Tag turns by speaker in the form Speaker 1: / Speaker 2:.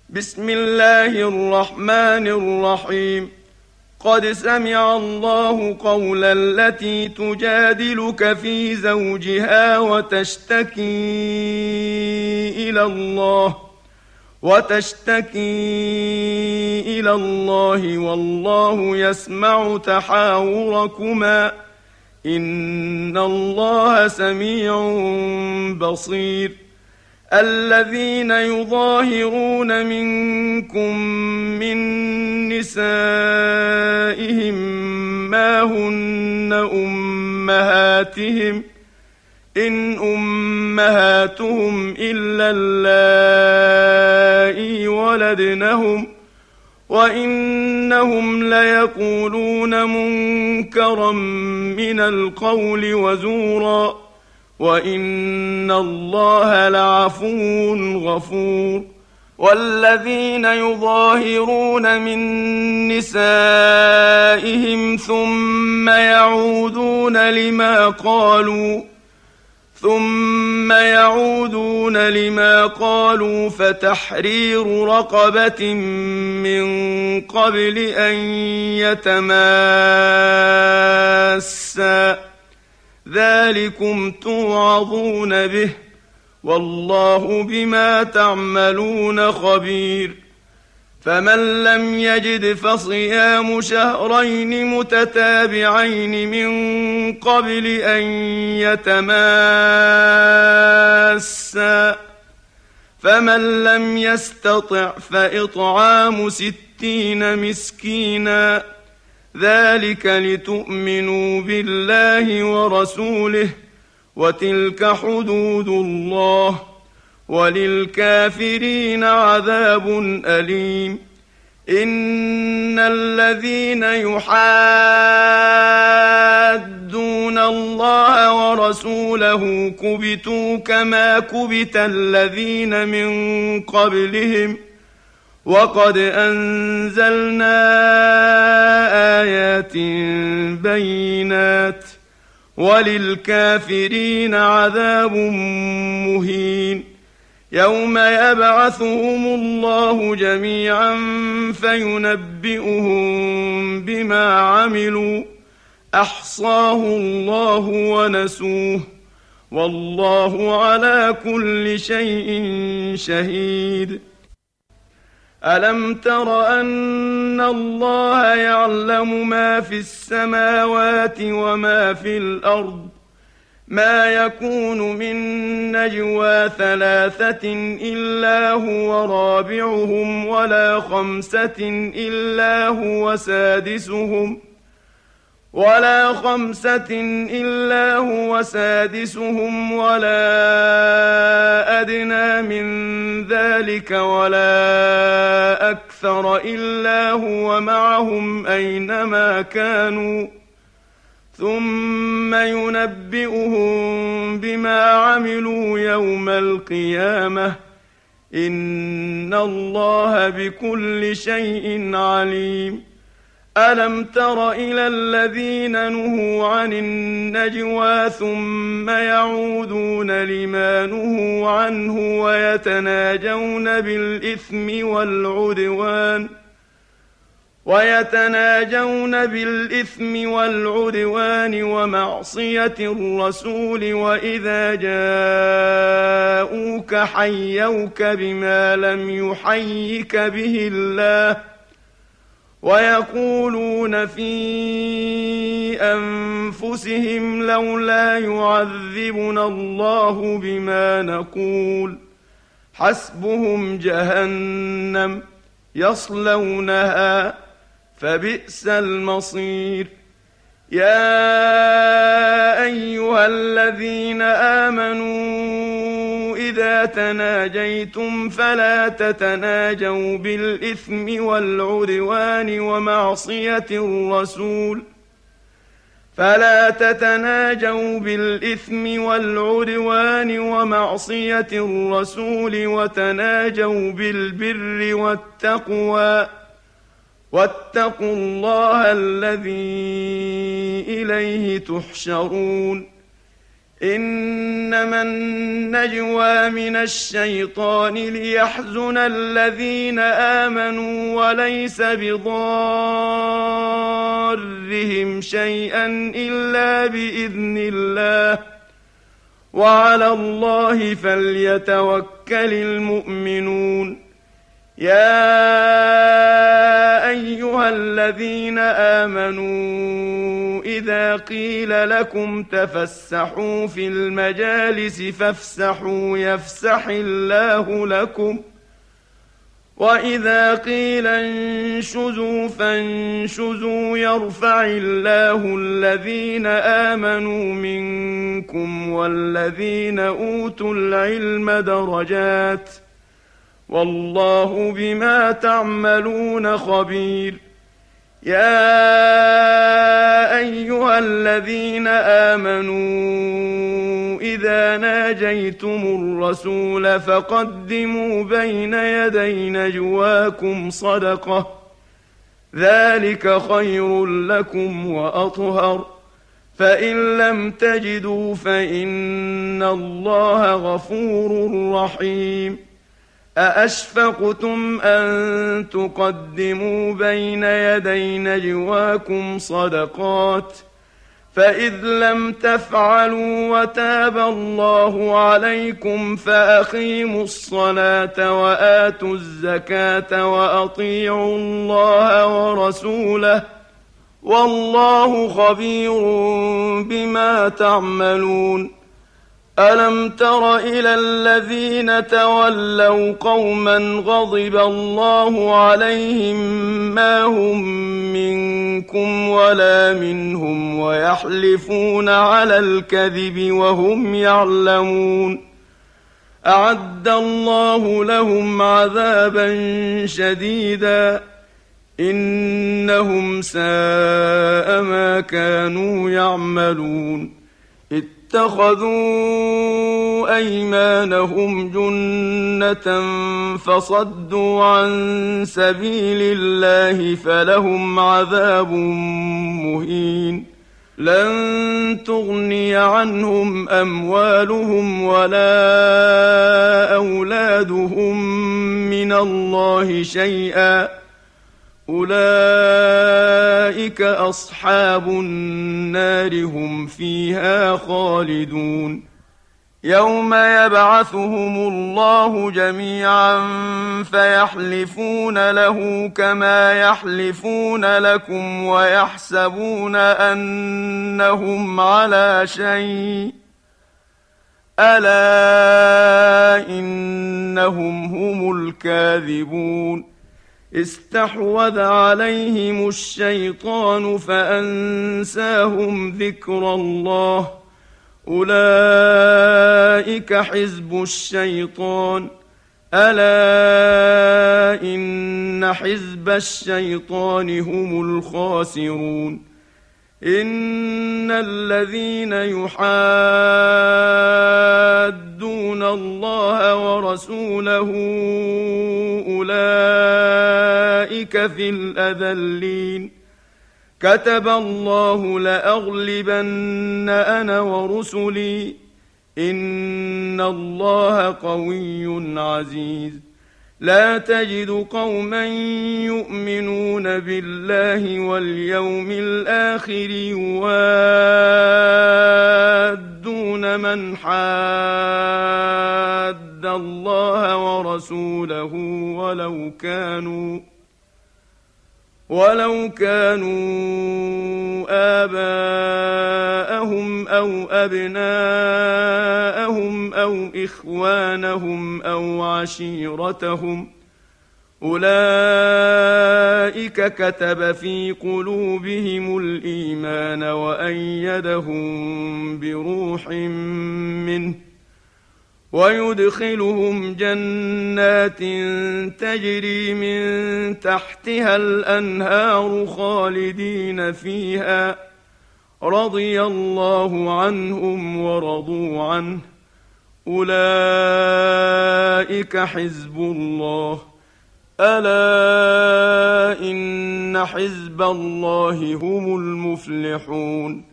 Speaker 1: بسم الله الرحمن الرحيم. قد سمع الله قول التي تجادلك في زوجها وتشتكي إلى الله والله يسمع تحاوركما إن الله سميع بصير. الذين يظاهرون منكم من نسائهم ما هن أمهاتهم إن أمهاتهم إلا اللائي ولدنهم وإنهم ليقولون منكرا من القول وزورا وإن الله لعفو غفور. والذين يظاهرون من نسائهم ثم يعودون لما قالوا فتحرير رقبة من قبل أن يتماسا ذلكم توعظون به والله بما تعملون خبير. فمن لم يجد فصيام شهرين متتابعين من قبل أن يتماسا فمن لم يستطع فإطعام 60 مسكينا ذلك لتؤمنوا بالله ورسوله وتلك حدود الله وللكافرين عذاب أليم. إن الذين يحادون الله ورسوله كبتوا كما كبت الذين من قبلهم وقد أنزلنا آيات بينات وللكافرين عذاب مهين. يوم يبعثهم الله جميعا فينبئهم بما عملوا أحصاه الله ونسوه والله على كل شيء شهيد. ألم تر أن الله يعلم ما في السماوات وما في الأرض ما يكون من نجوى 3 إلا هو رابعهم ولا 5 إلا هو سادسهم ولا أدنى من ذلك ولا أكثر إلا هو معهم أينما كانوا ثم ينبئهم بما عملوا يوم القيامة إن الله بكل شيء عليم. ألم تر إلى الذين نهوا عن النجوى ثم يعودون لما نهوا عنه ويتناجون بالإثم والعدوان ومعصية الرسول وإذا جاءوك حيوك بما لم يحيك به الله ويقولون في أنفسهم لولا يعذبنا الله بما نقول حسبهم جهنم يصلونها فبئس المصير. يا أيها الذين آمنوا إذا تناجيتم فلا تتناجوا بالإثم والعدوان ومعصية الرسول وتناجوا بالبر والتقوى واتقوا الله الذي إليه تحشرون. إنما النجوى من الشيطان ليحزن الذين آمنوا وليس بضارهم شيئا إلا بإذن الله وعلى الله فليتوكل المؤمنون يا أيها الذين آمنوا إذا قيل لكم تفسحوا في المجالس فافسحوا يفسح الله لكم وإذا قيل انشزوا فانشزوا يرفع الله الذين آمنوا منكم والذين أوتوا العلم درجات والله بما تعملون خبير يا أيها الذين آمنوا إذا ناجيتم الرسول فقدموا بين يدي نجواكم صدقة ذلك خير لكم وأطهر فإن لم تجدوا فإن الله غفور رحيم أأشفقتم أن تقدموا بين يدي نجواكم صدقات فإذ لم تفعلوا وتاب الله عليكم فأقيموا الصلاة وآتوا الزكاة وأطيعوا الله ورسوله والله خبير بما تعملون ألم تر إلى الذين تولوا قوما غضب الله عليهم ما هم منكم ولا منهم ويحلفون على الكذب وهم يعلمون أعد الله لهم عذابا شديدا إنهم ساء ما كانوا يعملون اتخذوا أيمانهم جنة فصدوا عن سبيل الله فلهم عذاب مهين لن تغني عنهم أموالهم ولا أولادهم من الله شيئا أولئك أصحاب النار هم فيها خالدون يوم يبعثهم الله جميعا فيحلفون له كما يحلفون لكم ويحسبون أنهم على شيء ألا إنهم هم الكاذبون استحوذ عليهم الشيطان فأنساهم ذكر الله أولئك حزب الشيطان ألا إن حزب الشيطان هم الخاسرون إن الذين يحادون الله ورسوله أولئك في الأذلين كتب الله لأغلبن أنا ورسلي إن الله قوي عزيز لا تجد قوما يؤمنون بالله واليوم الآخر يوادون من حاد الله ورسوله ولو كانوا آباءهم أو أبناءهم أو إخوانهم أو عشيرتهم أولئك كتب في قلوبهم الإيمان وأيدهم بروح منه ويدخلهم جنات تجري من تحتها الأنهار خالدين فيها رضي الله عنهم ورضوا عنه أولئك حزب الله ألا إن حزب الله هم المفلحون